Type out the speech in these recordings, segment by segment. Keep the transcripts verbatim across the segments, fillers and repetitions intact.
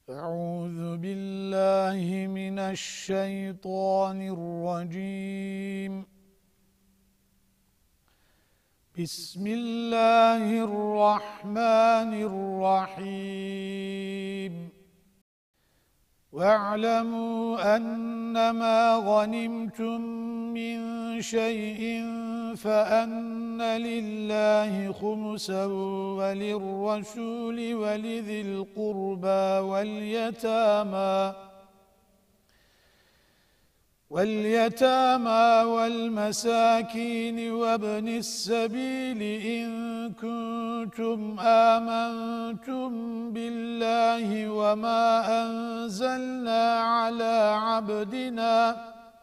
أعوذ بالله من الشيطان الرجيم. بسم الله الرحمن الرحيم. واعلموا أنما غنمتم من شيء فأن لله خمسه وللرسول ولذي القربى واليتامى واليتامى والمساكين وابن السبيل إن كنتم آمنتم بالله وما أنزلنا على عبدنا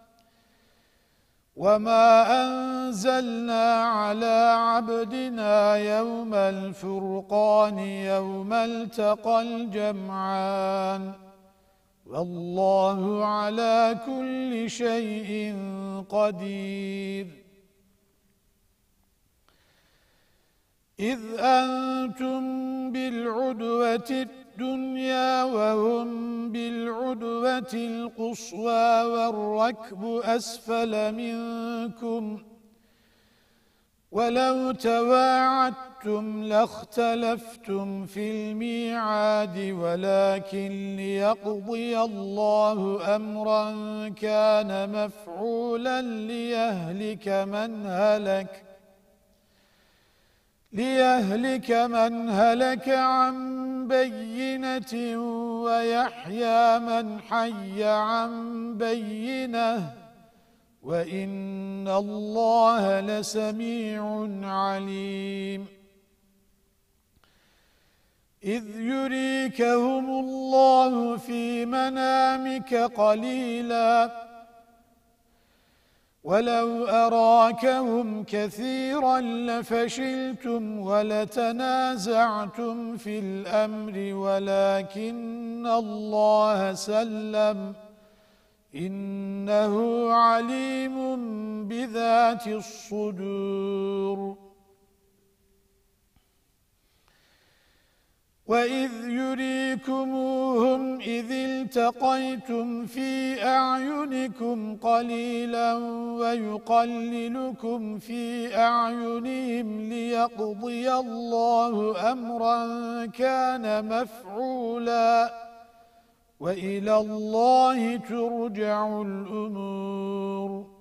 وما أنزلنا على عبدنا يوم الفرقان يوم التقى الجمعان والله على كل شيء قدير. إذ أنتم بالعدوة الدنيا وهم بالعدوة القصوى والركب أسفل منكم ولو تواعدتم لاختلفتم في الميعاد ولكن ليقضي الله أمرا كان مفعولا ليهلك من هلك ليهلك من هلك عن بينة ويحيى من حي عن بينة وإن الله لسميع عليم. إذ يريكهم الله في منامك قليلاً ولو أراكهم كثيراً لفشلتم ولتنازعتم في الأمر ولكن الله سلم إنه عليم بذات الصدور. وإذ يريكموهم إذ التقيتم في أعينكم قليلا ويقللكم في أعينهم ليقضي الله أمرا كان مفعولا وإلى الله ترجع الأمور.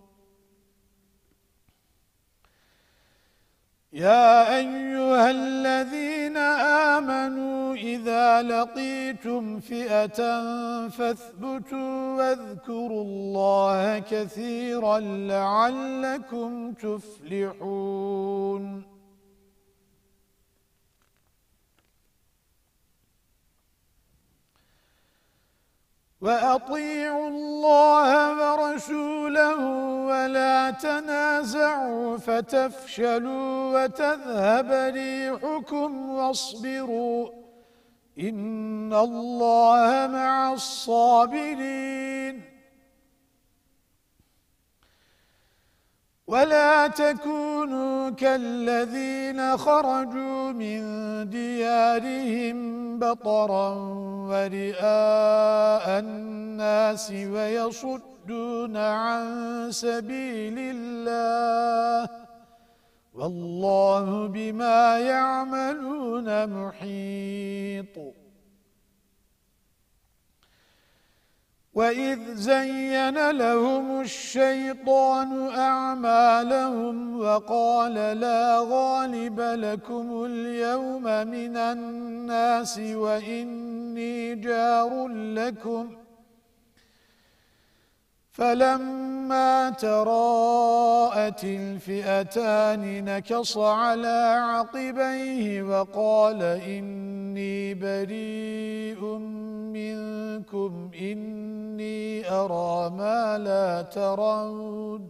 يا أيها الذين آمنوا إذا لقيتم فئة فاثبتوا واذكروا الله كثيرا لعلكم تفلحون. وأطيعوا الله ورسوله ولا تنازعوا فتفشلوا وتذهب ريحكم واصبروا إن الله مع الصابرين. ولا تكونوا كالذين خرجوا من ديارهم بطرا ورئاء الناس ويصدون عن سبيل الله والله بما يعملون محيط. وإذ زين لهم الشيطان أعمالهم وقال لا غالب لكم اليوم من الناس وإني جار لكم فلما تراءت الفئتان نكص على عقبيه وقال إني بريء منكم إني أرى ما لا ترون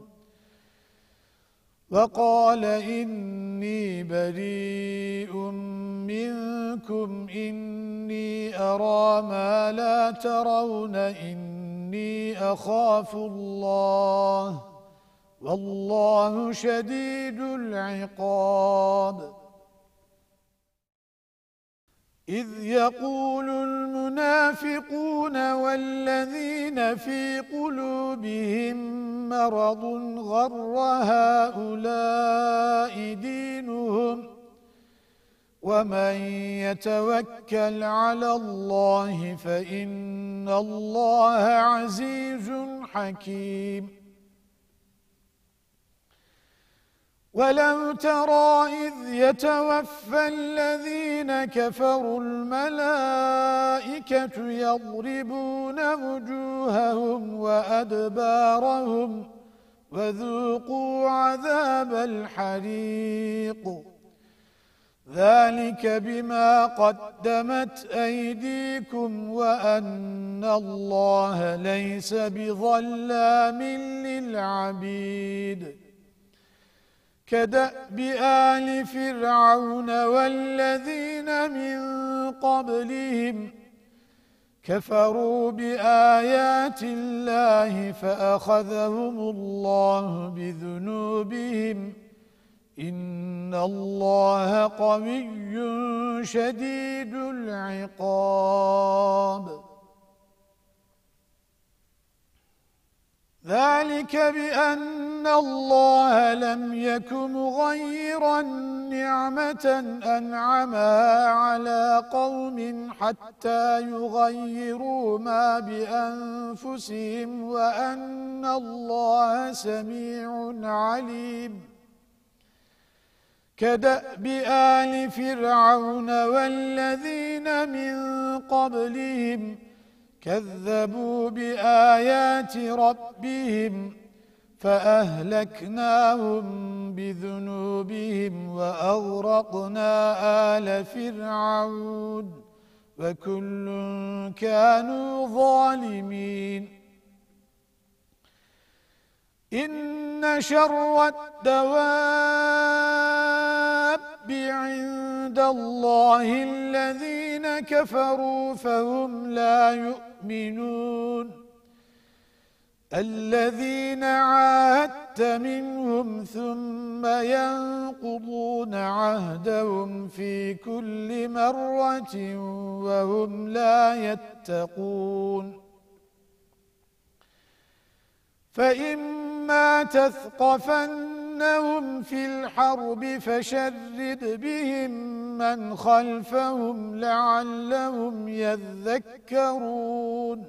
وقال إني بريء منكم إني أرى ما لا ترون إني أخاف الله والله شديد العقاب. إذ يقول المنافقون والذين في قلوبهم مرض غر هؤلاء دينهم ومن يتوكل على الله فإن الله عزيز حكيم ولو ترى إذ يتوفى الذين كفروا الملائكة يضربون وجوههم وأدبارهم وذوقوا عذاب الحريق ذلك بما قدمت أيديكم وأن الله ليس بظلام للعبيد كدأب آل فرعون والذين من قبلهم كفروا بآيات الله فأخذهم الله بذنوبهم إن الله قوي شديد العقاب ذلك بأن الله لم يك مغيرا نعمة أنعمها على قوم حتى يغيروا ما بأنفسهم وأن الله سميع عليم كدأب آل فرعون والذين من قبلهم كذبوا بآيات ربهم فأهلكناهم بذنوبهم وأغرقنا آل فرعون وكل كانوا ظالمين إن شر الدواب عند الله الذين كفروا فهم لا يؤمنون الذين عاهدت منهم ثم ينقضون عهدهم في كل مرة وهم لا يتقون فإما تثقفنهم في الحرب فشرد بهم من خلفهم لعلهم يذكرون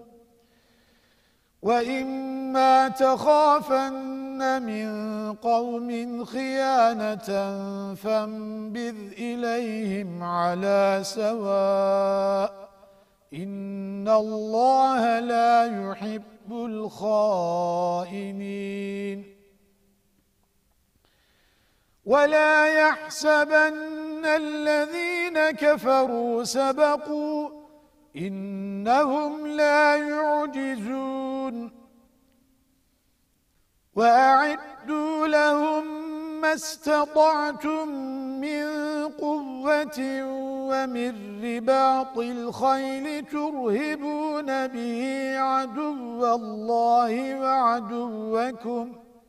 وإما تخافن من قوم خيانة فانبذ إليهم على سواء إن الله لا يحب الخائنين ولا يحسبن الذين كفروا سبقوا إنهم لا يعجزون وأعدوا لهم ما استطعتم من قوة ومن رباط الخيل ترهبون به عدو الله وعدوكم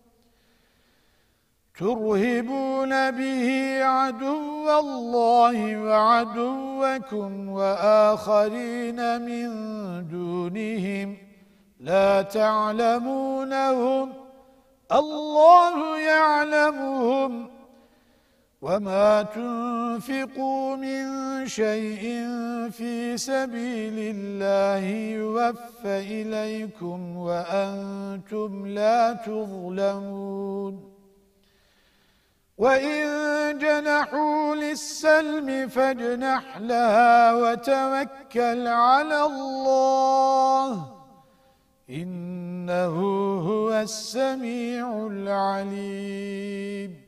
ترهبون به عدو الله وعدوكم وآخرين من دونهم لا تعلمونهم الله يعلمهم وما تنفقوا من شيء في سبيل الله يوفى إليكم وأنتم لا تظلمون وإن جنحوا للسلم فاجنح لها وتوكل على الله إنه هو السميع العليم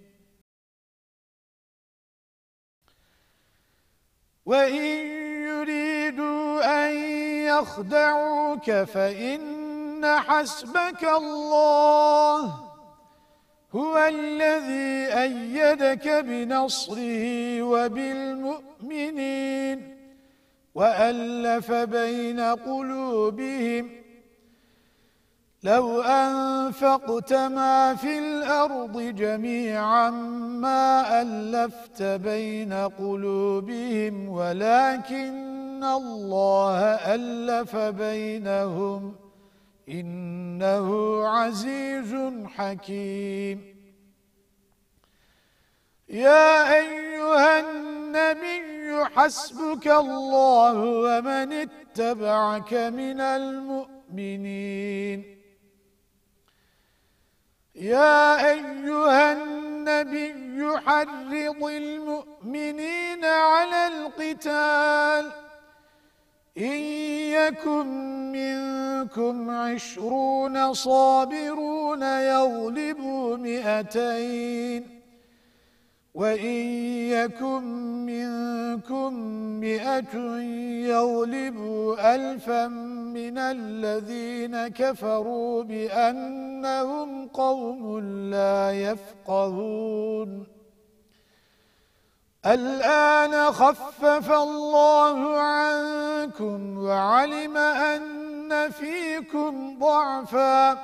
وإن يريدوا أن يخدعوك فإن حسبك الله هو الذي أيدك بنصره وبالمؤمنين وألف بين قلوبهم لو أنفقت ما في الأرض جميعا ما ألفت بين قلوبهم ولكن الله ألف بينهم إنه عزيز حكيم يا أيها النبي حسبك الله ومن اتبعك من المؤمنين يا أيها النبي حرض المؤمنين على القتال إن يكن منكم عشرون صابرون يغلبوا مئتين وإن يكن منكم مئة يغلبوا ألفا من الذين كفروا بأنهم قوم لا يفقهون الآن خفف الله عنكم وعلم أن فيكم ضعفا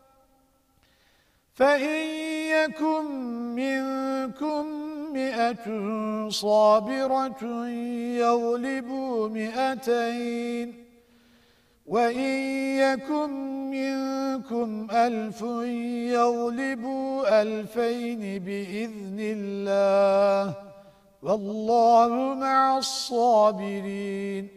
فإن يكن منكم مئة صابرة يغلبوا مئتين وإن يكن منكم ألف يغلبوا ألفين بإذن الله والله مع الصابرين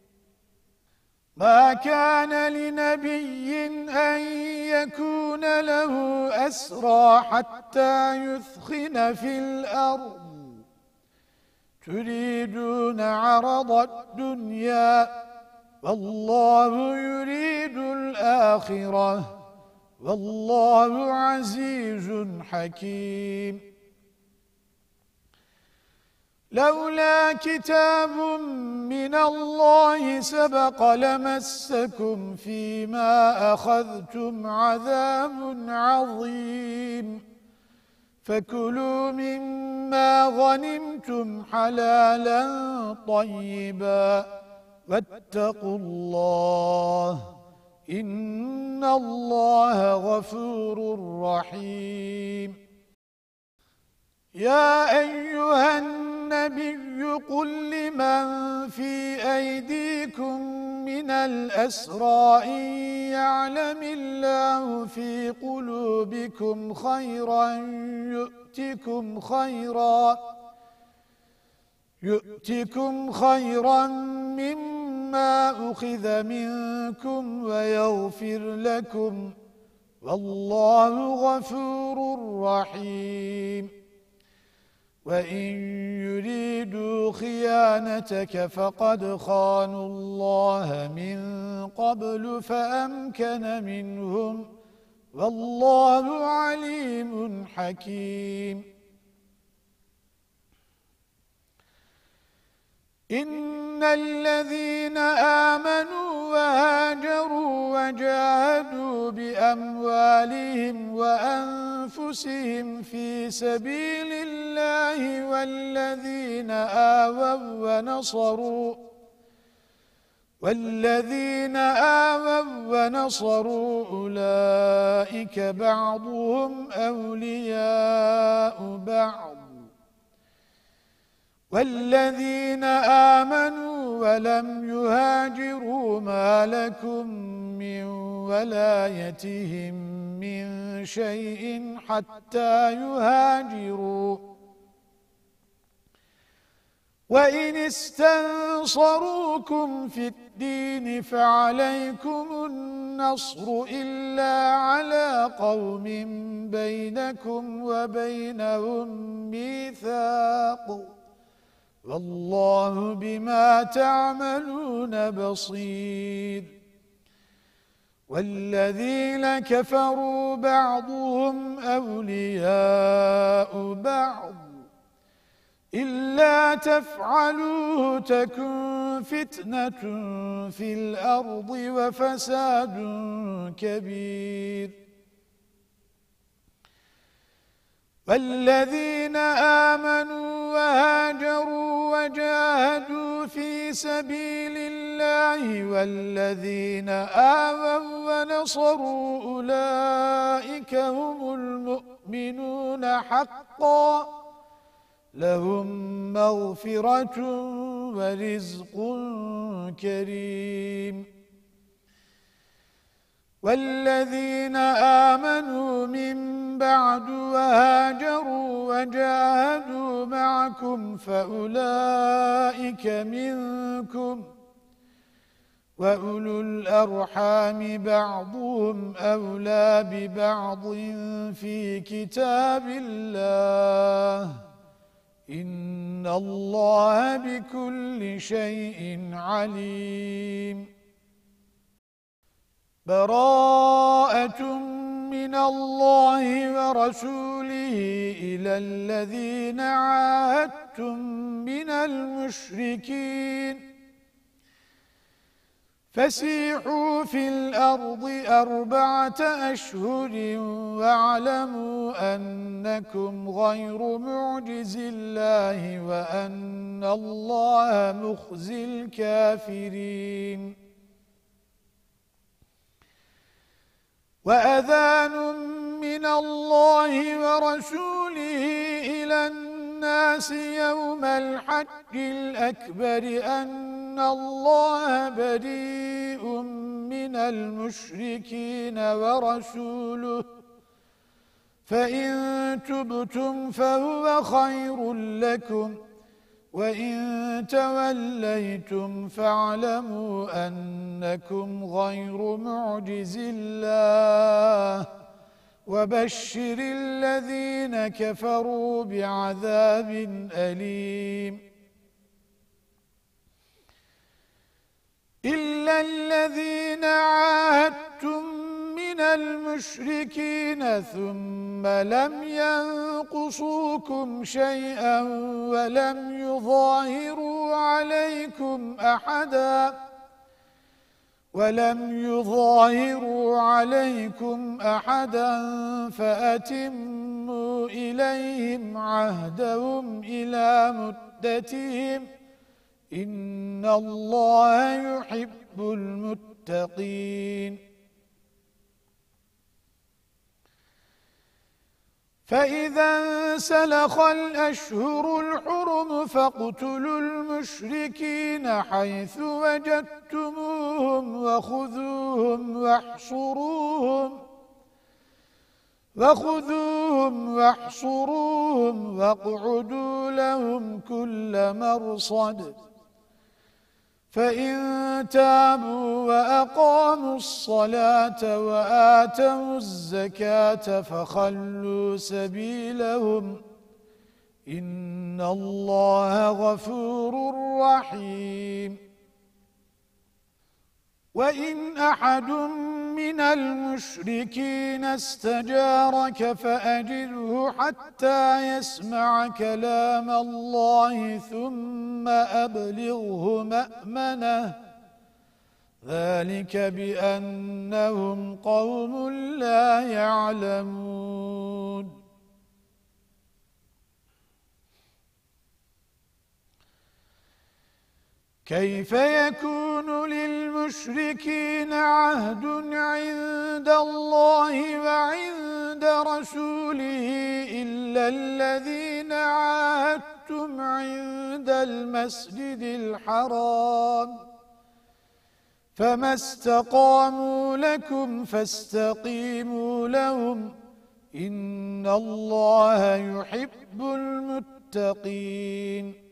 ما كان لنبي أن يكون له أسرى حتى يثخن في الأرض تريدون عرض الدنيا والله يريد الآخرة والله عزيز حكيم لولا كتاب من الله سبق لمسكم فيما أخذتم عذاب عظيم فكلوا مما غنمتم حلالا طيبا واتقوا الله إن الله غفور رحيم يا أيها النبي قل لمن في أيديكم من الأسرى إن يعلم الله في قلوبكم خيرا يؤتكم خيرا يؤتكم خيرا مما أخذ منكم ويغفر لكم والله غفور رحيم وَإِنْ يُرِيدُوا خِيَانَتَكَ فَقَدْ خَانُوا اللَّهَ مِنْ قَبْلُ فَأَمْكَنَ مِنْهُمْ وَاللَّهُ عَلِيمٌ حَكِيمٌ إِنَّ الَّذِينَ آمَنُوا وَهَاجَرُوا وَجَاهَدُوا بِأَمْوَالِهِمْ وَأَنفُسِهِمْ فِي سَبِيلِ اللَّهِ وَالَّذِينَ آوَوا وَنَصَرُوا وَالَّذِينَ آوَوا وَنَصَرُوا أُولَئِكَ بَعْضُهُمْ أَوْلِيَاءُ بَعْضٍ وَالَّذِينَ آمَنُوا وَلَمْ يُهَاجِرُوا مَا لَكُمْ مِنْ وَلَايَتِهِمْ مِنْ شَيْءٍ حَتَّى يُهَاجِرُوا وَإِنِ اسْتَنْصَرُوكُمْ فِي الدِّينِ فَعَلَيْكُمُ النَّصْرُ إِلَّا عَلَى قَوْمٍ بَيْنَكُمْ وَبَيْنَهُم مِّيثَاقٌ والله بما تعملون بصير والذين كفروا بعضهم أولياء بعض إلا تفعلوه تكن فتنة في الأرض وفساد كبير والذين آمنوا وهاجروا وجاهدوا جاهدوا في سبيل الله والذين آمنوا ونصروا أولئك هم المؤمنون حقا لهم مغفرة ورزق كريم والذين آمنوا من بعد وهاجروا وجاهدوا معكم فأولئك منكم وأولو الأرحام بعضهم أولى ببعض في كتاب الله إن الله بكل شيء عليم براءة من الله ورسوله إلى الذين عاهدتم من المشركين فسيحوا في الأرض أربعة أشهر واعلموا أنكم غير معجز الله وأن الله مخزي الكافرين وأذان من الله ورسوله إلى الناس يوم الحج الأكبر أن الله بريء من المشركين ورسوله فإن تبتم فهو خير لكم وَإِن تَوَلَّيْتُمْ فَاعْلَمُوا أَنَّكُمْ غَيْرُ مُعْجِزِ اللَّهِ وَبَشِّرِ الَّذِينَ كَفَرُوا بِعَذَابٍ أَلِيمٍ إِلَّا الَّذِينَ عَاهَدتُّم مِّنَ الْمُشْرِكِينَ ثُمَّ لَمْ يَنقُصُوكُمْ شَيْئًا وَلَمْ يُظَاهِرُوا عَلَيْكُمْ أَحَدًا وَلَمْ يُظَاهِرُوا عَلَيْكُمْ أَحَدًا فَأَتِمُّوا إِلَيْهِمْ عَهْدَهُمْ إِلَى مُدَّتِهِمْ إِنَّ اللَّهَ يُحِبُّ الْمُتَّقِينَ فَإِذَا انسَلَخَ الْأَشْهُرُ الْحُرُمُ فَاقْتُلُوا الْمُشْرِكِينَ حَيْثُ وَجَدتُّمُوهُمْ وَخُذُوهُمْ وَاحْصُرُوهُمْ وَخُذُوهُمْ وَاحْصُرُوهُمْ وَاقْعُدُوا لَهُمْ كُلَّ مَرْصَدٍ فَإِن تَابُوا وَأَقَامُوا الصَّلَاةَ وَآتَوُا الزَّكَاةَ فَخَلُّوا سَبِيلَهُمْ إِنَّ اللَّهَ غَفُورٌ رَّحِيمٌ وَإِنْ أَحَدٌ مِّنَ الْمُشْرِكِينَ اسْتَجَارَكَ فَأَجِرْهُ حَتَّى يَسْمَعَ كَلَامَ اللَّهِ ثُمَّ أَبْلِغْهُ مَأْمَنَهُ ذَلِكَ بِأَنَّهُمْ قَوْمٌ لَّا يَعْلَمُونَ كيف يكون للمشركين عهد عند الله وعند رسوله إلا الذين عاهدتم عند المسجد الحرام فما استقاموا لكم فاستقيموا لهم إن الله يحب المتقين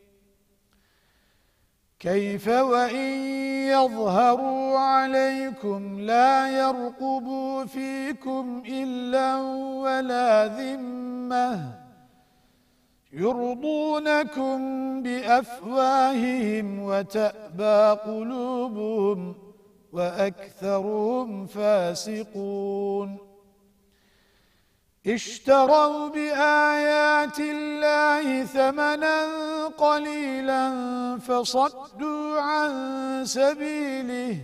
كيف وإن يظهروا عليكم لا يرقبوا فيكم إلا ولا ذمة يرضونكم بأفواههم وتأبى قلوبهم وأكثرهم فاسقون اشتروا بآيات الله ثمنا قليلا فصدوا عن سبيله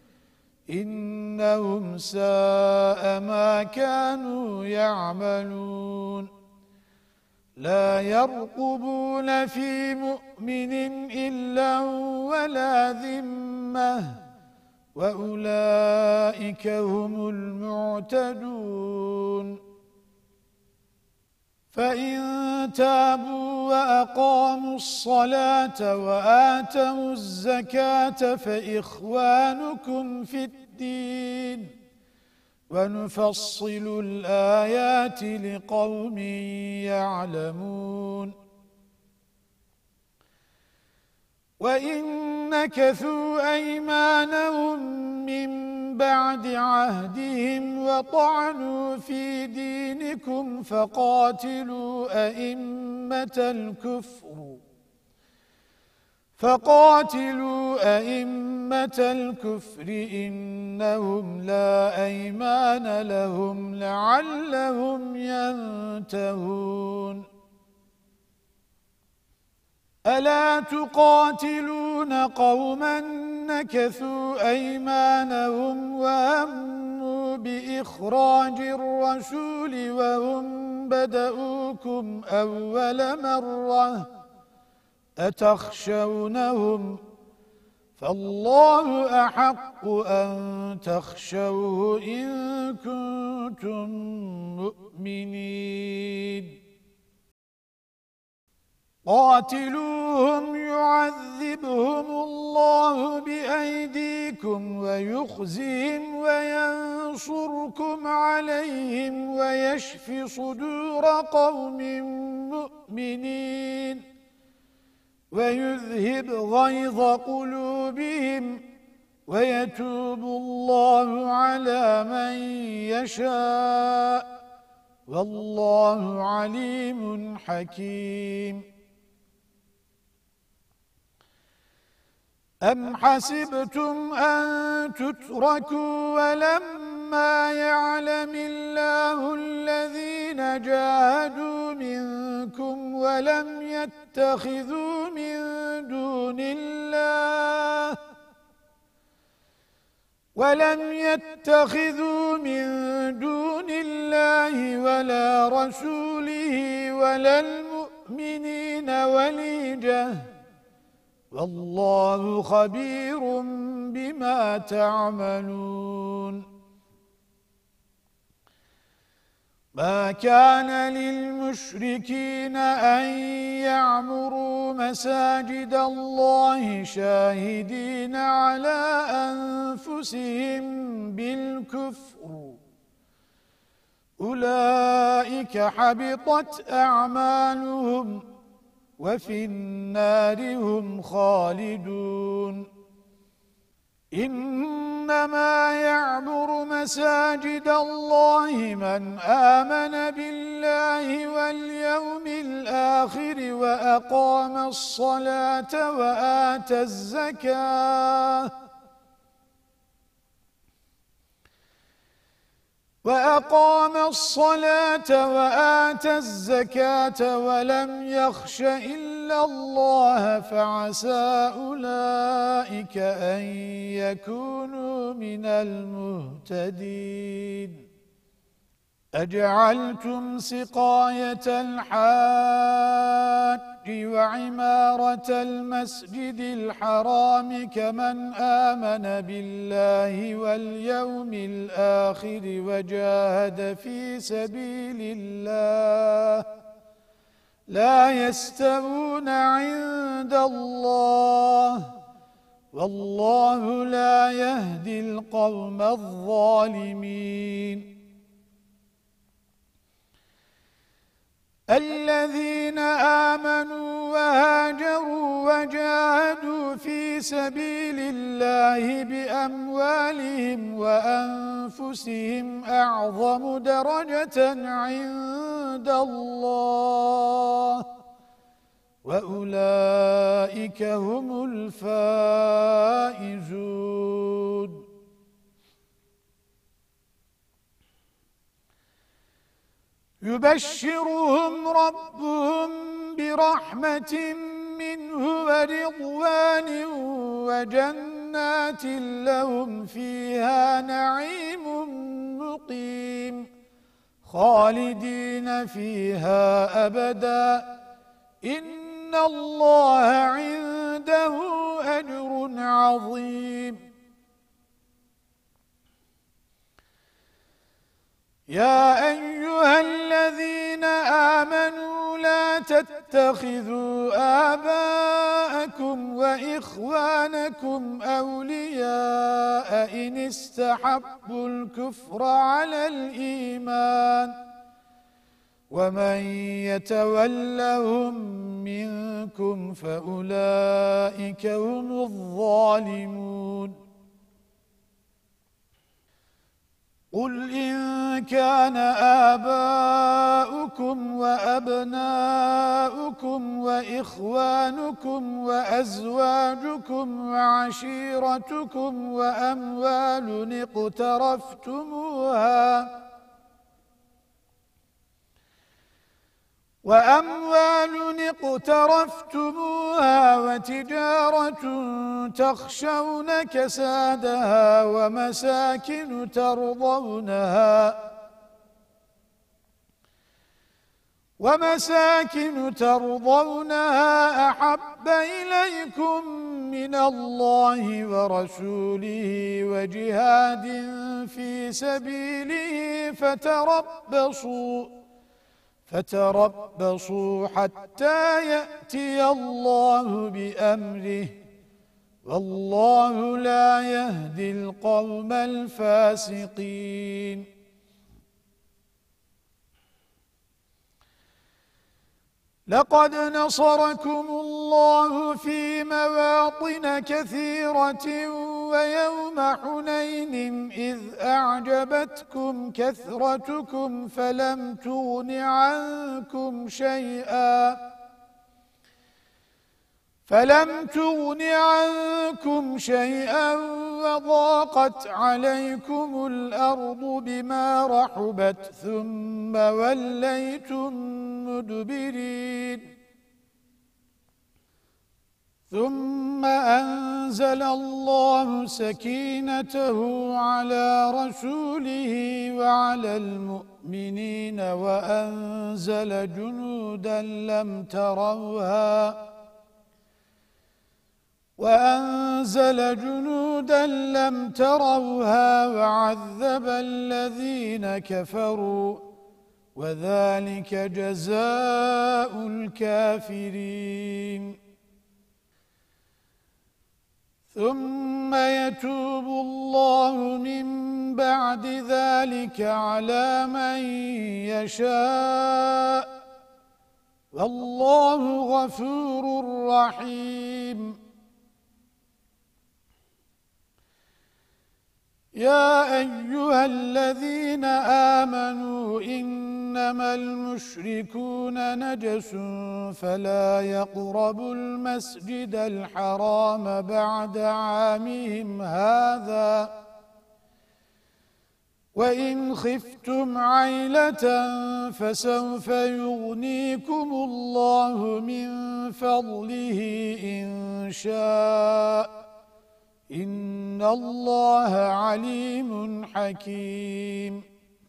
إنهم ساء ما كانوا يعملون لا يرقبون في مؤمن إلا ولا ذمة وأولئك هم المعتدون فإن تابوا وأقاموا الصلاة وآتوا الزكاة فإخوانكم في الدين ونفصل الآيات لقوم يعلمون وإن نكثوا أيمانهم من بعد عهدهم وطعنوا في دينكم فقاتلوا أئمة الكفر فقاتلوا أئمة الكفر إنهم لا أيمان لهم لعلهم ينتهون ألا تقاتلون قوما نكثوا أيمانهم وهموا بإخراج الرسول وهم بدؤوكم أول مرة أتخشونهم فالله أحق أن تخشوه إن كنتم مؤمنين قاتلوهم يعذبهم الله بأيديكم ويخزهم وينصركم عليهم ويشف صدور قوم مؤمنين ويذهب غيظ قلوبهم ويتوب الله على من يشاء والله عليم حكيم أم حسبتم أن تتركوا ولما يعلم الله الذين جاهدوا منكم ولم يتخذوا من دون الله ولم يتخذوا من دون الله ولا رسوله ولا المؤمنين وليجة والله خبير بما تعملون ما كان للمشركين أن يعمروا مساجد الله شاهدين على أنفسهم بالكفر أولئك حبطت أعمالهم وفي النار هم خالدون إنما يعمر مساجد الله من آمن بالله واليوم الآخر وأقام الصلاة وآتى الزكاة وأقام الصلاة وآتى الزكاة ولم يخش إلا الله فعسى أولئك أن يكونوا من المهتدين أجعلتم سقاية الحاج وعمارة المسجد الحرام كمن آمن بالله واليوم الآخر وجاهد في سبيل الله لا يستوون عند الله والله لا يهدي القوم الظالمين الذين آمنوا وهاجروا وجاهدوا في سبيل الله بأموالهم وأنفسهم أعظم درجة عند الله وأولئك هم الفائزون يبشرهم ربهم برحمة منه ورضوان وجنات لهم فيها نعيم مقيم خالدين فيها أبدا إن الله عنده أجر عظيم. يا أيها الذين آمنوا لا تتخذوا آباءكم وإخوانكم أولياء إن استحبوا الكفر على الإيمان ومن يتولهم منكم فأولئك هم الظالمون. قل إن كان آباؤكم وأبناؤكم وإخوانكم وأزواجكم وعشيرتكم وأموال اقترفتموها وأموال اقترفتموها وتجارة تخشون كسادها ومساكن ترضونها ومساكن ترضونها أحب إليكم من الله ورسوله وجهاد في سبيله فتربصوا فتربصوا حتى يأتي الله بأمره والله لا يهدي القوم الفاسقين. لقد نصركم الله في مواطن كثيرة ويوم حنين إذ أعجبتكم كثرتكم فلم تغن عنكم شيئا فلم تغن عنكم شيئا وضاقت عليكم الأرض بما رحبت ثم وليتم مدبرين. ثم أنزل الله سكينته على رسوله وعلى المؤمنين وأنزل جنودا لم تروها وأنزل جنودا لم تروها وعذب الذين كفروا وذلك جزاء الكافرين. ثم يتوب الله من بعد ذلك على من يشاء والله غفور رحيم. يا أيها الذين آمنوا إنما المشركون نجس فلا يقربوا المسجد الحرام بعد عامهم هذا وإن خفتم عيلة فسوف يغنيكم الله من فضله إن شاء إن الله عليم حكيم.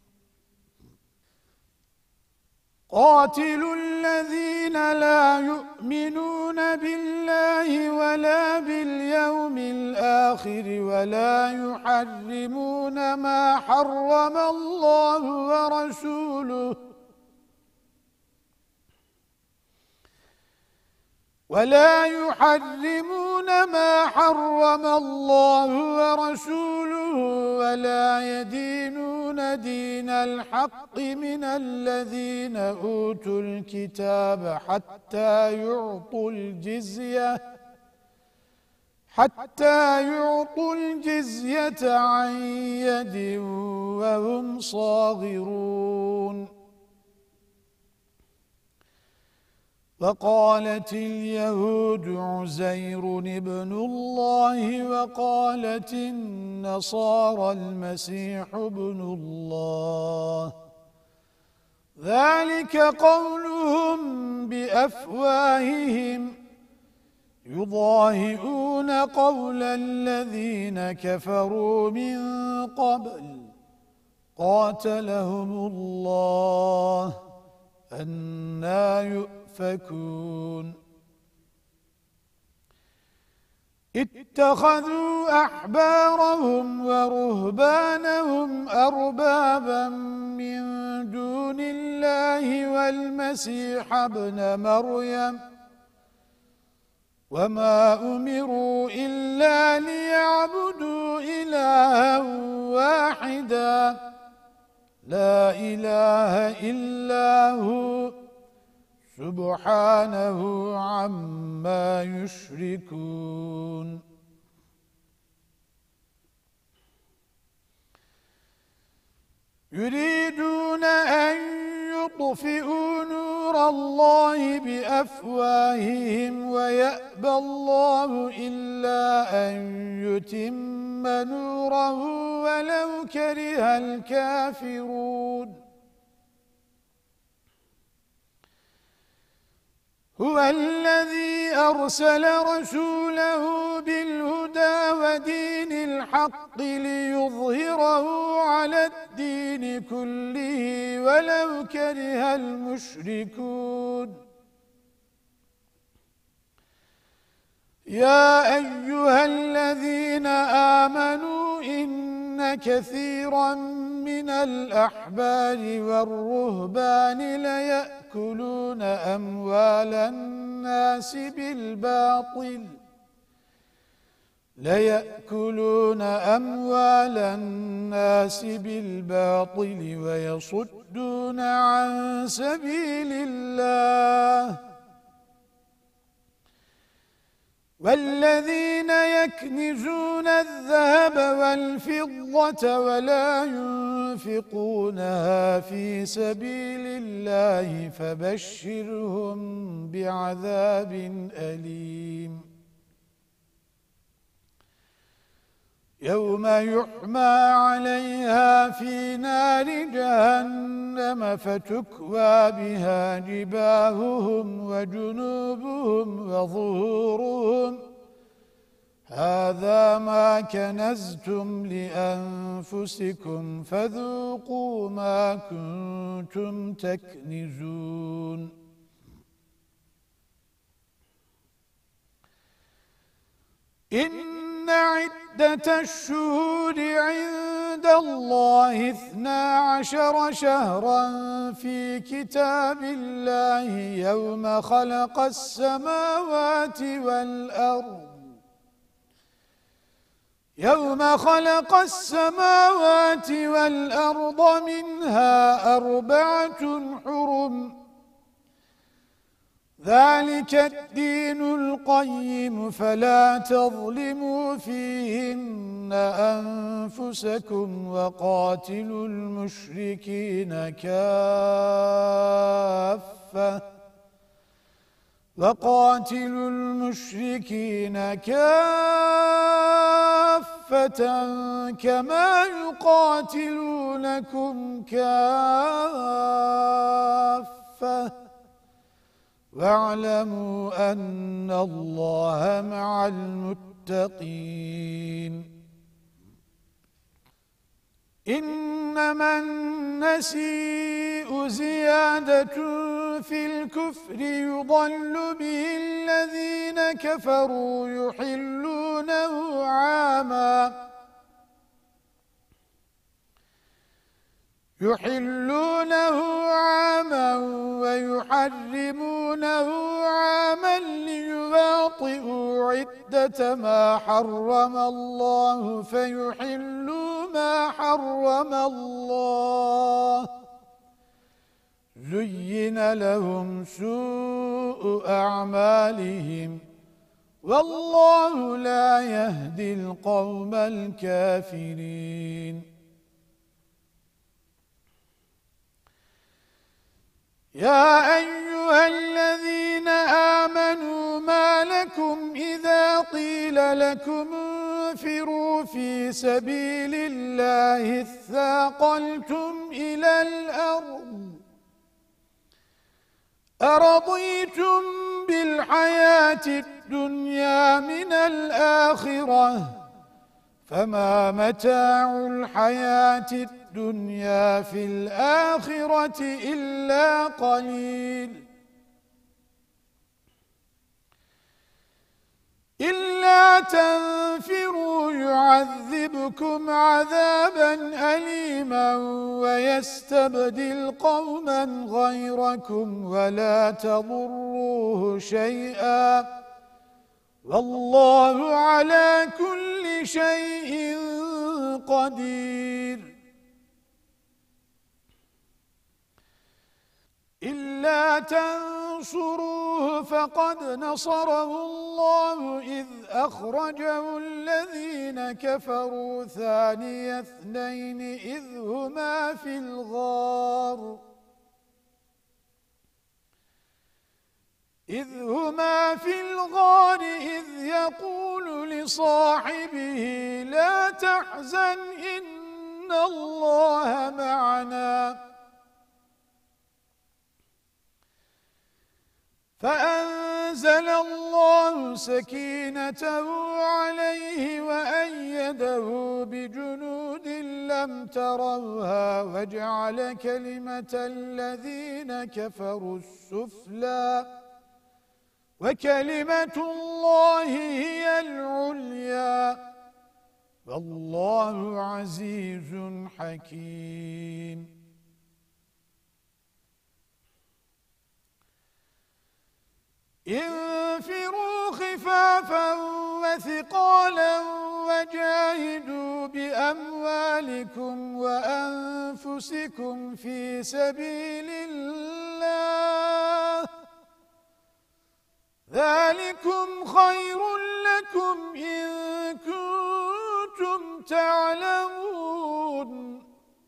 قاتلوا الذين لا يؤمنون بالله ولا باليوم الآخر ولا يحرمون ما حرم الله ورسوله ولا يحرمون ما حرم الله ورسوله ولا يدينون دين الحق من الذين أوتوا الكتاب حتى يعطوا الجزية حتى يعطوا الجزية عن يد وهم صاغرون. وقالت اليهود عزير ابن الله وقالت النصارى المسيح ابن الله ذلك قولهم بأفواههم يضاهئون قول الذين كفروا من قبل قاتلهم الله أنى يؤفكون. اتخذوا أحبارهم ورهبانهم أربابا من دون الله والمسيح ابن مريم وما أمروا إلا ليعبدوا إلها واحدا لا إله إلا هو سبحانه عما يشركون يريدون أن يطفئوا نور الله بأفواههم ويأبى الله إلا أن يتم نوره ولو كره الكافرون هو الذي أرسل رسوله بالهدى ودين الحق ليظهره على الدين كله ولو كره المشركون يا أيها الذين آمنوا إن كثيرا من الأحبار والرهبان ليأكلون أموال الناس بالباطل ليأكلون أموال الناس بالباطل ويصدون عن سبيل الله والذين يكنزون الذهب والفضة ولا ينفقونها في سبيل الله فبشرهم بعذاب أليم يوم يحمى عليها في نار جهنم فتكوى بها جباههم وجنوبهم وظهورهم هذا ما كنزتم لأنفسكم فذوقوا ما كنتم تكنزون إن عدة الشهور عند الله اثنا عشر شهرا في كتاب الله يوم خلق السماوات والأرض يوم خلق السماوات والأرض منها أربعة حرم ذلك الدين القيم فلا تظلموا فيهن أنفسكم وقاتلوا المشركين كافة وقاتلوا المشركين كافة كما يقاتلونكم كافة واعلموا أن الله مع المتقين إنما النسيء زيادة في الكفر يضل به الذين كفروا يحلونه عاما يحلونه عاما ويحرمونه عاما ليواطئوا عدة ما حرم الله فيحلوا ما حرم الله زين لهم سوء أعمالهم والله لا يهدي القوم الكافرين يا أيها الذين آمنوا ما لكم إذا قيل لكم انفروا في سبيل الله اثاقلتم إلى الأرض أرضيتم بالحياة الدنيا من الآخرة فما متاع الحياة الدنيا في الآخرة إلا قليل إلا تنفروا يعذبكم عذابا أليما ويستبدل قوما غيركم ولا تضروه شيئا والله على كل شيء قدير. إلا تنصروه فقد نصره الله إذ أخرجه الذين كفروا ثاني اثنين إذ هما في الغار إذ هما في الغار إذ يقول لصاحبه لا تحزن إن الله معنا فأنزل الله سكينته عليه وأيده بجنود لم تروها وجعل كلمة الذين كفروا السفلى وكلمة الله هي العليا والله عزيز حكيم. انفروا خفافا وثقالا وجاهدوا بأموالكم وأنفسكم في سبيل الله ذلكم خير لكم إن كنتم تعلمون.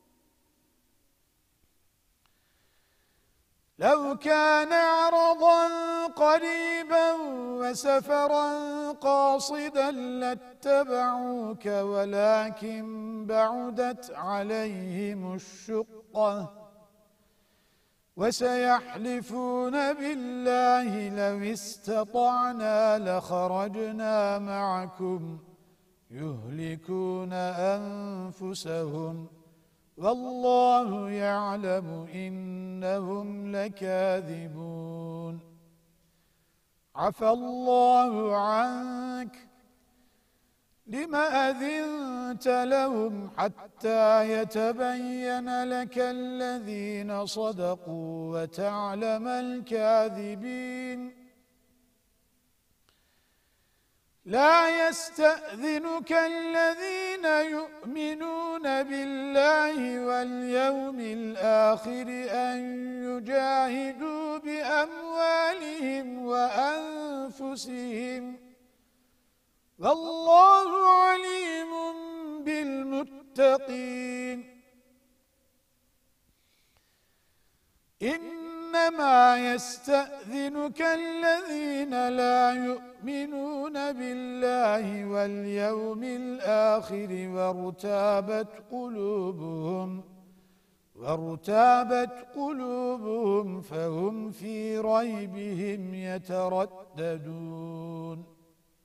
لو كان عرضا قريبا وسفرا قاصدا لاتبعوك ولكن بعدت عليهم الشقة وسيحلفون بالله لو استطعنا لخرجنا معكم يهلكون أنفسهم والله يعلم إنهم لكاذبون. عفى الله عنك لم أذنت لهم حتى يتبين لك الذين صدقوا وتعلم الكاذبين. لا يستأذنك الذين يؤمنون بالله واليوم الآخر أن يجاهدوا بأموالهم وأنفسهم والله عليم بالمتقين. إنما يستأذنك الذين لا يؤمنون بالله واليوم الآخر وارتابت قلوبهم وارتابت قلوبهم فهم في ريبهم يترددون.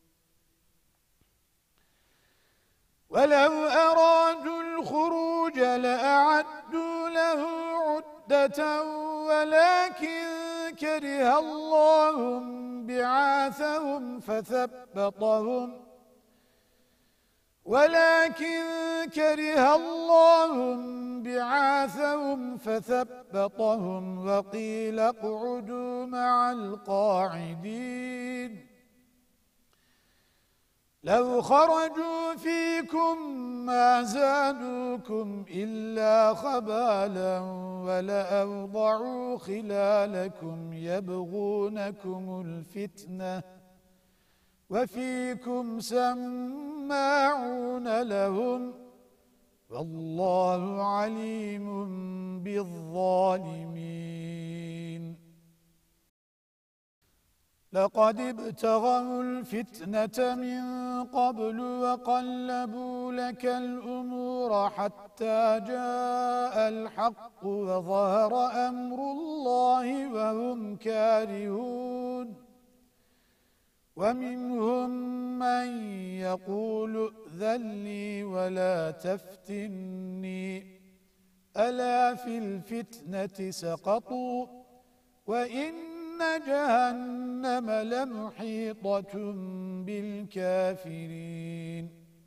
ولو أرادوا الخروج لأعدوا له عدة ولكن كره الله بعاثهم فثبطهم ولكن كره الله بعاثهم فثبطهم وقيل اقعدوا مع القاعدين. لو خرجوا فيكم ما زادوكم إلا خبالا ولأوضعوا خلالكم يبغونكم الفتنة وفيكم سماعون لهم والله عليم بالظالمين. لقد ابتغوا الفتنة من قبل وقلبوا لك الأمور حتى جاء الحق وظهر أمر الله وهم كارهون. ومنهم من يقول ائذن لي ولا تفتني ألا في الفتنة سقطوا وإن جهنم لمحيطة بالكافرين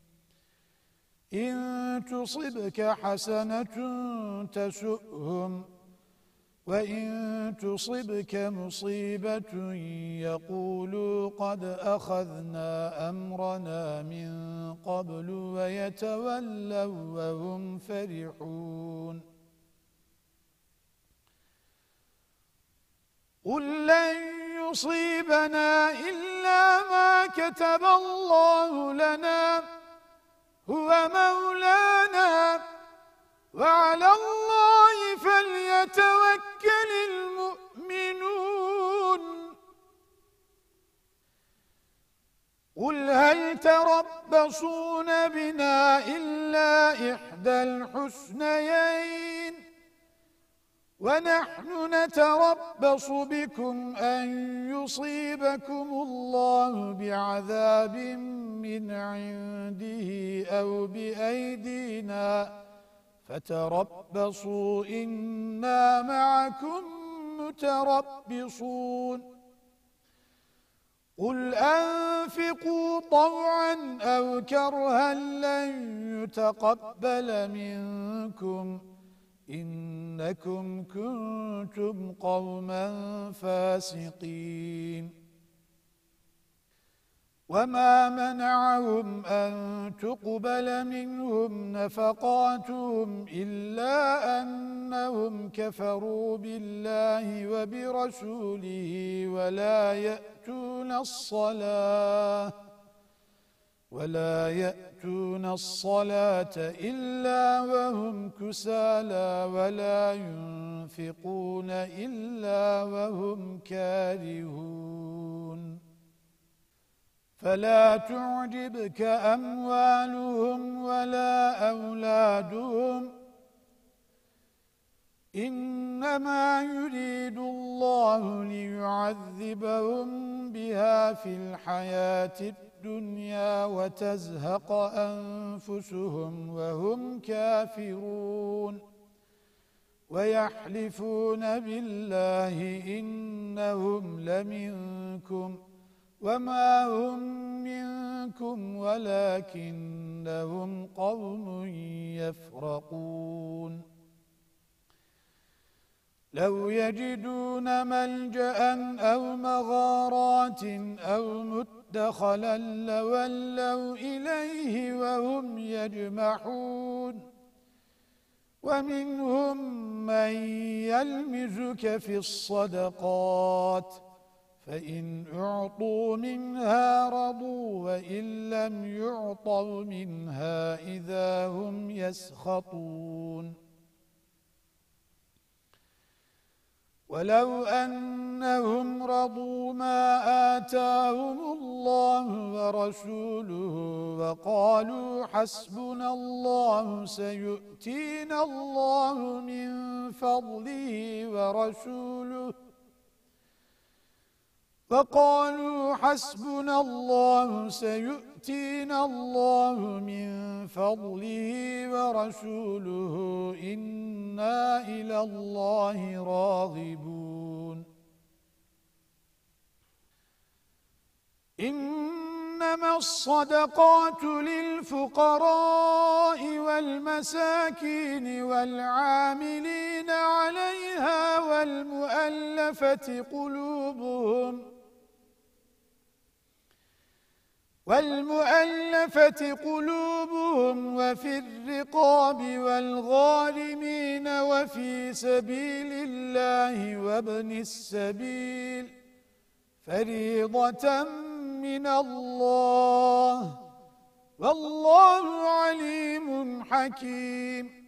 إن تصبك حسنة تسؤهم وإن تصبك مصيبة يقولوا قد أخذنا أمرنا من قبل ويتولوا وهم فرحون قل لن يصيبنا إلا ما كتب الله لنا هو مولانا وعلى الله فليتوكل المؤمنون قل هل تربصون بنا إلا إحدى الحسنيين ونحن نتربص بكم أن يصيبكم الله بعذاب من عنده أو بأيدينا فتربصوا إنا معكم متربصون قل أنفقوا طوعا أو كرها لن يتقبل منكم إنكم كنتم قوما فاسقين وما منعهم أن تقبل منهم نفقاتهم إلا أنهم كفروا بالله وبرسوله ولا يأتون الصلاة ولا يأتون الصلاة إلا وهم كسالى ولا ينفقون إلا وهم كارهون فلا تعجبك أموالهم ولا أولادهم إنما يريد الله ليعذبهم بها في الحياة الدنيا وتزهق أنفسهم وهم كافرون ويحلفون بالله إنهم لمنكم وما هم منكم ولكنهم قوم يفرقون لو يجدون ملجأ أو مغارات أو مدخلا لولوا إليه وهم يجمحون ومنهم من يلمزك في الصدقات فإن أعطوا منها رضوا وإن لم يعطوا منها إذا هم يسخطون ولو أنهم رضوا ما آتاهم الله ورسوله وقالوا حسبنا الله سيؤتينا الله من فضله ورسوله وقالوا حسبنا الله سيؤتينا الله من فضله ورسوله إنا إلى الله راغبون إنما الصدقات للفقراء والمساكين والعاملين عليها والمؤلفة قلوبهم والمؤلفة قلوبهم وفي الرقاب والغارمين وفي سبيل الله وابن السبيل فريضة من الله والله عليم حكيم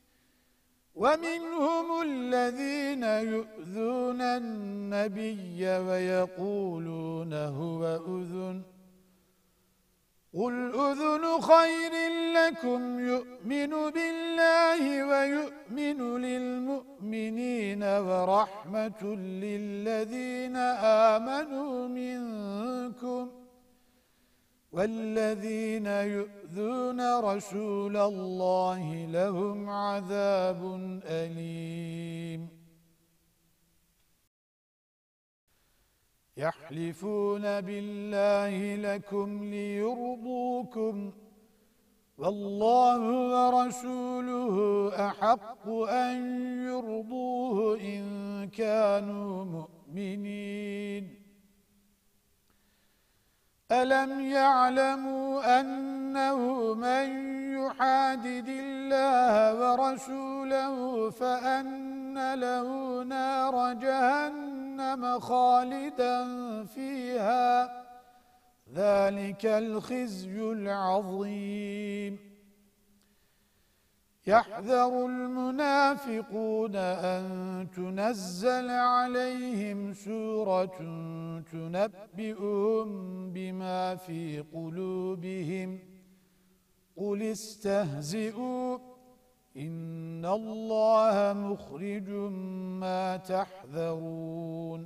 ومنهم الذين يؤذون النبي ويقولون هو أذن قل أذن خير لكم يؤمن بالله ويؤمن للمؤمنين ورحمة للذين آمنوا منكم والذين يؤذون رسول الله لهم عذاب أليم يحلفون بالله لكم ليرضوكم والله ورسوله أحق أن يرضوه إن كانوا مؤمنين ألم يعلموا أنه من يحادد الله ورسوله فأن له نار جهنم خالدا فيها ذلك الخزي العظيم يحذر المنافقون أن تنزل عليهم سورة تنبئهم بما في قلوبهم قل استهزئوا إن الله مخرج ما تحذرون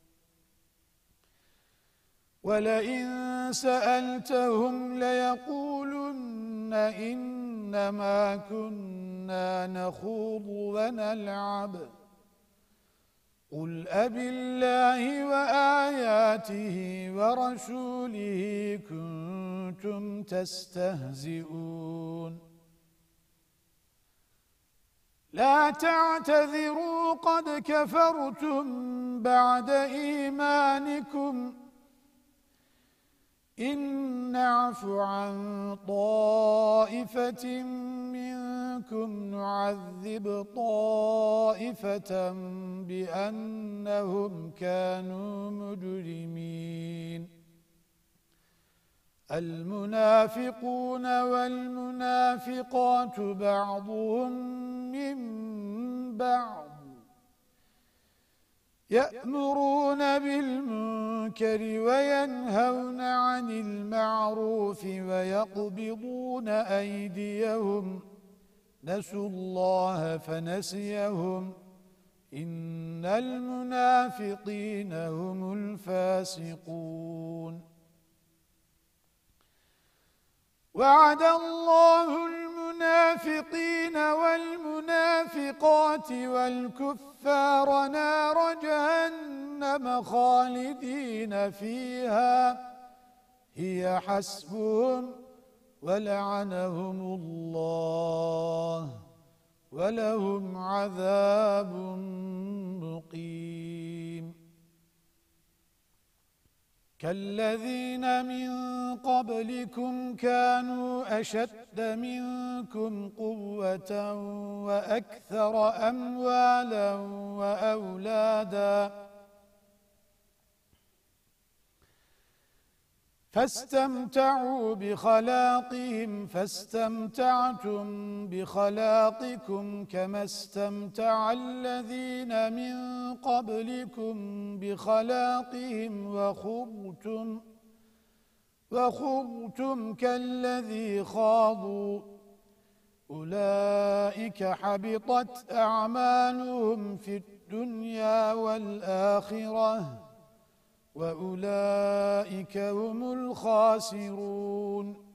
ولئن سألتهم ليقولن إنما كنا نخوض ونلعب قل أبالله وآياته ورسوله كنتم تستهزئون لا تعتذروا قد كفرتم بعد إيمانكم إن نعف عن طائفة منكم نعذب طائفة بأنهم كانوا مجرمين المنافقون والمنافقات بعضهم من بعض يأمرون بالمنكر وينهون عن المعروف ويقبضون أيديهم نسوا الله فنسيهم إن المنافقين هم الفاسقون وعد الله المنافقين والمنافقات والكفار نار جهنم خالدين فيها هي حسبهم ولعنهم الله ولهم عذاب مقيم كالذين من قبلكم كانوا أشد منكم قوة وأكثر أموالا وأولادا فاستمتعوا بخلاقهم فاستمتعتم بخلاقكم كما استمتع الذين من قبلكم بخلاقهم وخضتم وخضتم كالذي خاضوا أولئك حبطت أعمالهم في الدنيا والآخرة وأولئك هم الخاسرون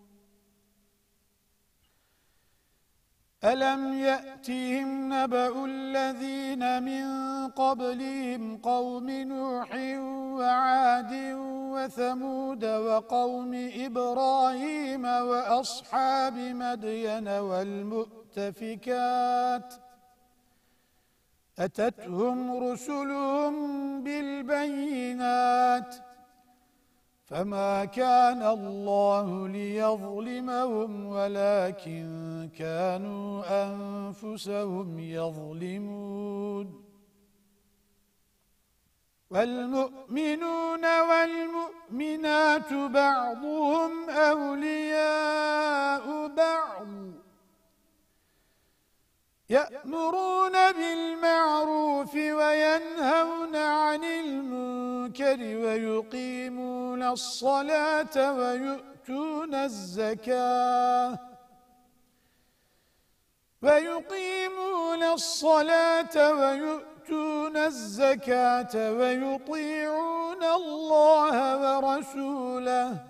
ألم يأتهم نبأ الذين من قبلهم قوم نوح وعاد وثمود وقوم إبراهيم وأصحاب مدين والمؤتفكات أتتهم رسلهم بالبينات فما كان الله ليظلمهم ولكن كانوا أنفسهم يظلمون والمؤمنون والمؤمنات بعضهم أولياء بعض يأمرون بالمعروف وينهون عن المنكر ويقيمون الصلاة ويؤتون الزكاة ويقيمون الصلاة ويؤتون الزكاة ويطيعون الله ورسوله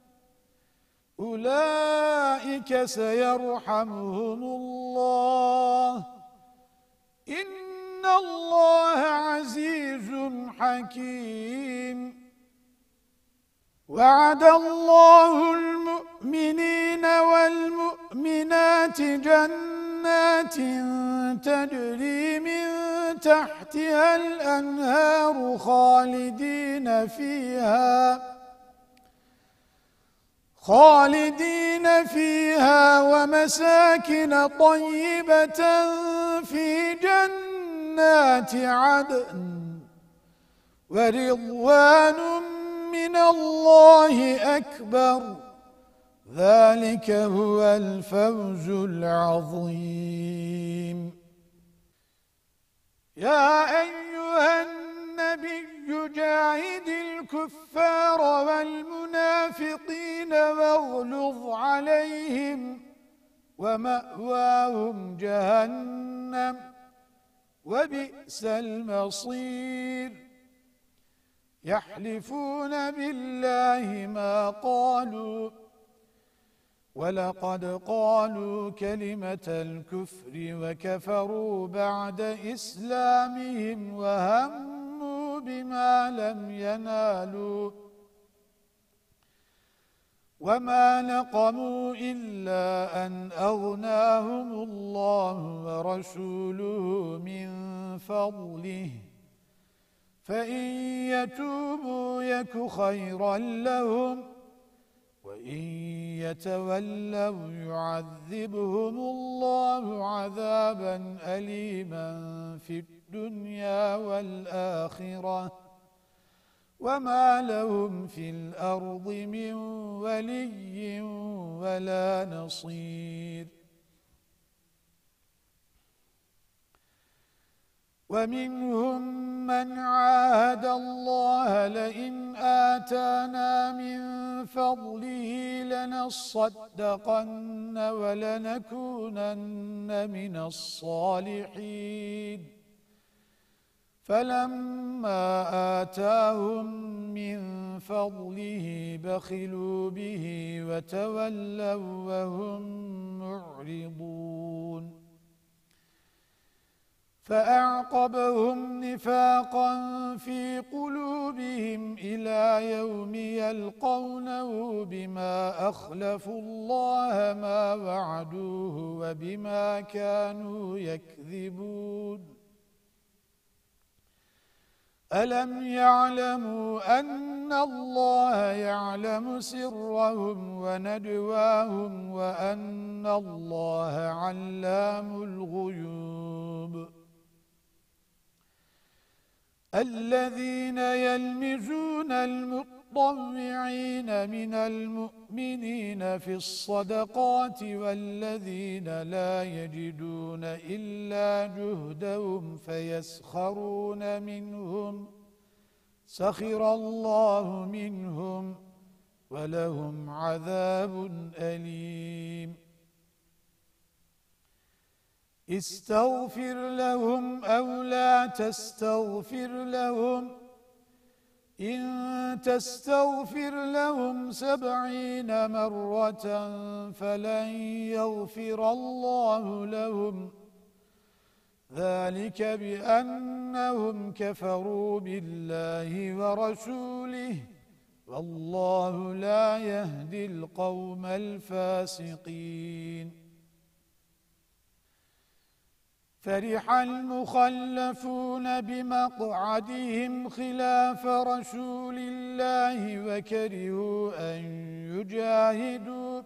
أولئك سيرحمهم الله إن الله عزيز حكيم وعد الله المؤمنين والمؤمنات جنات تجري من تحتها الأنهار خالدين فيها خالدين فيها ومساكن طيبة في جنات عدن ورضوان من الله أكبر ذلك هو الفوز العظيم. يا أيها النبي جاهد الكفار والمنافقين واغلظ عليهم ومأواهم جهنم وبئس المصير. يحلفون بالله ما قالوا ولقد قالوا كلمة الكفر وكفروا بعد إسلامهم وهموا بما لم ينالوا وما نقموا إلا أن أغناهم الله ورسوله من فضله فإن يتوبوا يك خيرا لهم وإن يتولوا يعذبهم الله عذابا أليما في الدنيا والآخرة وما لهم في الأرض من ولي ولا نصير. ومنهم من عاهد الله لئن آتانا من فضله لنصدقن ولنكونن من الصالحين فلما آتاهم من فضله بخلوا به وتولوا وهم معرضون. فأعقبهم نفاقا في قلوبهم إلى يوم يلقونه بما أخلفوا الله ما وعدوه وبما كانوا يكذبون. ألم يعلموا أن الله يعلم سرهم وندواهم وأن الله علام الغيوب. الذين يلمزون المطوعين من المؤمنين في الصدقات والذين لا يجدون إلا جهدهم فيسخرون منهم سخر الله منهم ولهم عذاب أليم. استغفر لهم أو لا تستغفر لهم إن تستغفر لهم سبعين مرة فلن يغفر الله لهم ذلك بأنهم كفروا بالله ورسوله والله لا يهدي القوم الفاسقين. فرح المخلفون بمقعدهم خلاف رسول الله وكرهوا أن يجاهدوا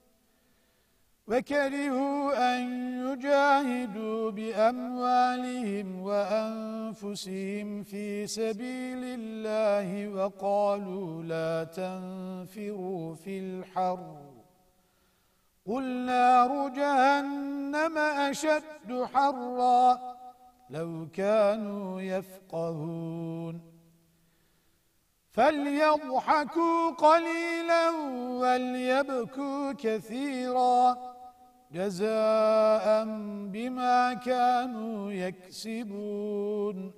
وكرهوا أن يجاهدوا بأموالهم وأنفسهم في سبيل الله وقالوا لا تنفروا في الحر قل نار جهنم أشد حرا لو كانوا يفقهون. فليضحكوا قليلا وليبكوا كثيرا جزاء بما كانوا يكسبون.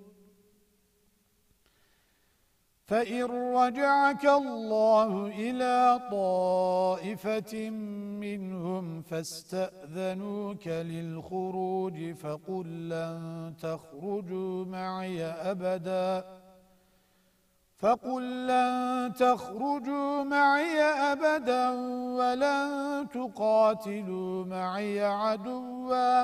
فإن رجعك الله إلى طائفة منهم فاستأذنوك للخروج فقل لن تخرجوا معي أبدا فقل لن تخرجوا معي أبدا ولن تقاتلوا معي عدوا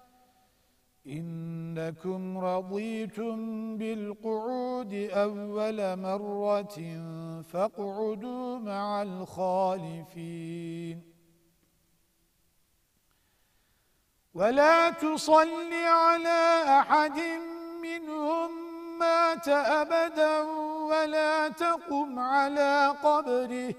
إنكم رضيتم بالقعود أول مرة فاقعدوا مع الخالفين ولا تصل على أحد منهم مات أبدا ولا تقم على قبره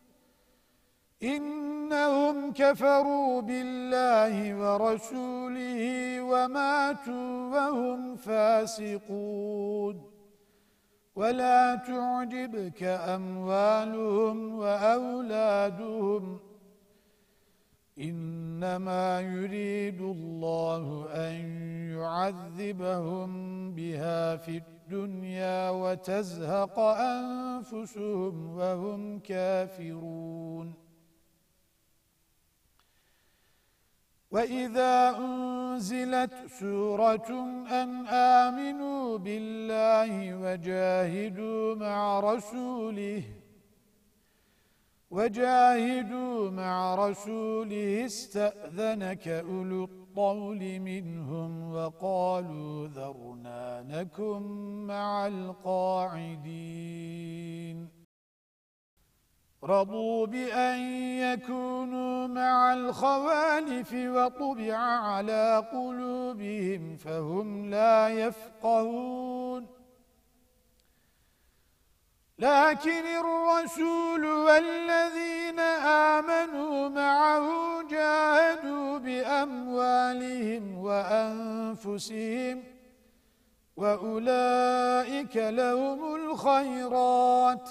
إنهم كفروا بالله ورسوله وماتوا وهم فاسقون ولا تعجبك أموالهم وأولادهم إنما يريد الله أن يعذبهم بها في الدنيا وتزهق أنفسهم وهم كافرون وإذا أنزلت سورة أن آمنوا بالله وجاهدوا مع رسوله وجاهدوا مع رسوله استأذنك أولو الطول منهم وقالوا ذرنا نكن مع القاعدين رضوا بأن يكونوا مع الخوالف وطبع على قلوبهم فهم لا يفقهون لكن الرسول والذين آمنوا معه جاهدوا بأموالهم وأنفسهم وأولئك لهم الخيرات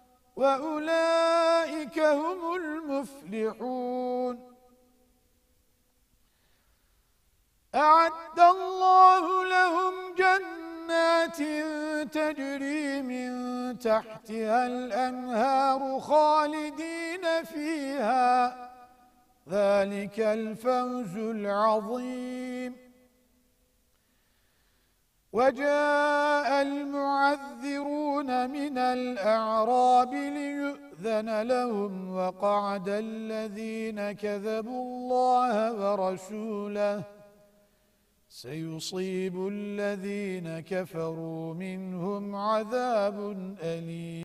وأولئك هم المفلحون أعد الله لهم جنات تجري من تحتها الأنهار خالدين فيها ذلك الفوز العظيم وجاء المعذرون من الأعراب ليؤذن لهم وقعد الذين كذبوا الله ورسوله سيصيب الذين كفروا منهم عذاب أليم